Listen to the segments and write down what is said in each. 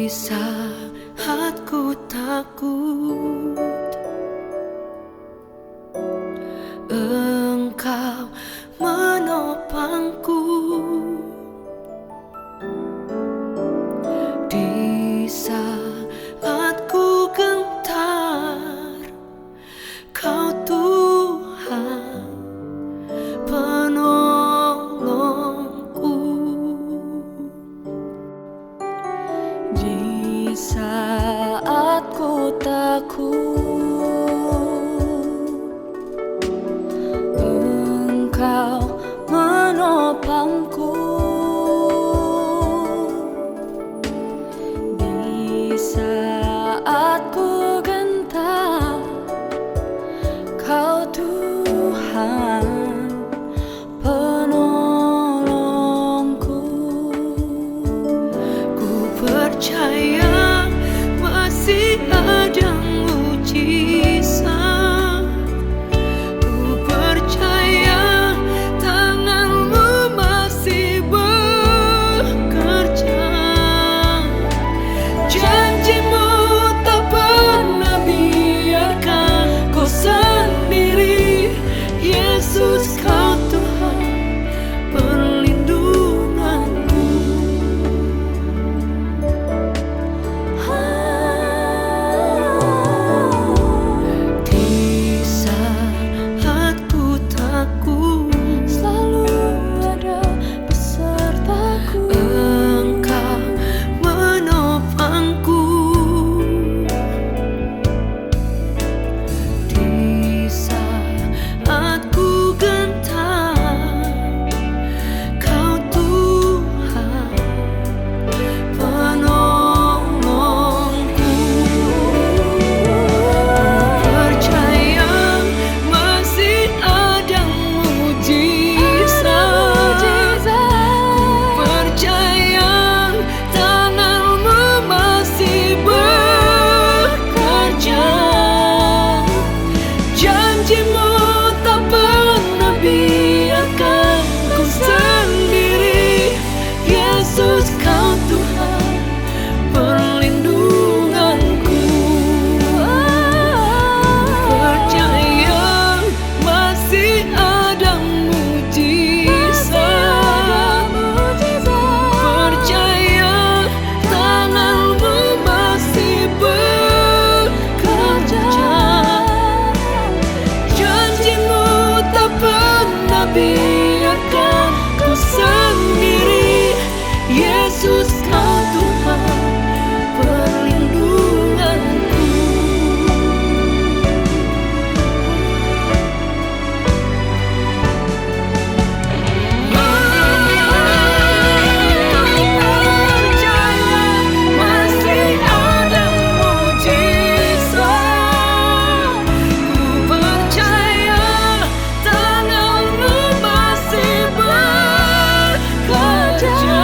saat ku takut, Engkau menopangku. Di saat ku gentar, Kau Tuhan penolongku. Di saat ku takut, Engkau menopangku. Di saat ku gentar, Kau Tuhan penolongku. Ku percaya masih ada mujizat. Ku percaya tangan-Mu masih bekerja. Janji-Mu tak pernah biarkan Kau sendiri. Yesus, Kau Tuhan perlindunganku. Di saat ku takut, selalu ada besertaku. Engkau menopangku. Di saat ku gentar, Kau Tuhan penolongku. Percaya masih ada mujizat. Percaya tangan-Mu masih bekerja. Janji-Mu tak pernah biarkan Kau sendiri. Yesus, Kau Tuhan perlindunganku. Percaya masih ada mujizat. Percaya tangan-Mu masih bekerja. Janji-Mu tak pernah biarkan Kau sendiri. Yesus, Kau Tuhan perlindunganku. Percaya masih ada mujizat. Ku percaya tangan-Mu masih bekerja.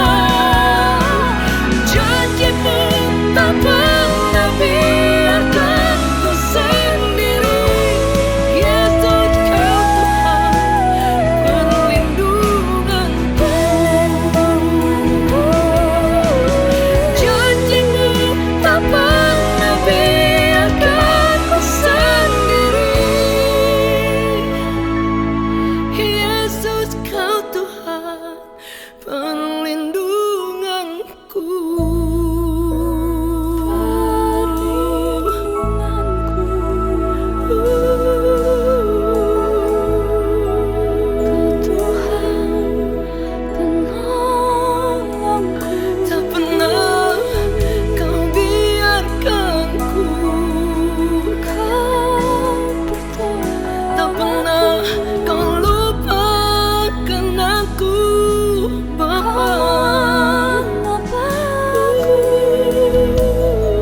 Janji-Mu tak pernah biarkan Kau sendiri. Yesus, Kau Tuhan perlindunganku. Janji-Mu tak pernah biarkan Kau sendiri. Yesus, Kau Tuhan perlindunganku. Tak pernah Kau biarkanku. Tak pernah Kau lupakan aku, Bapa.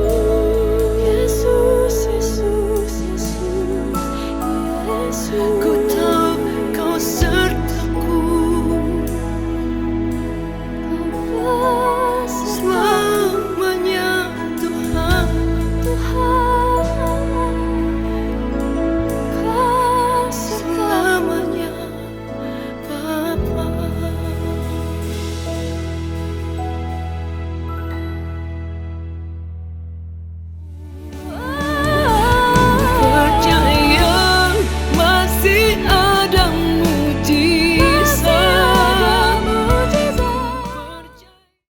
Yesus, Yesus, Yesus, Yesus.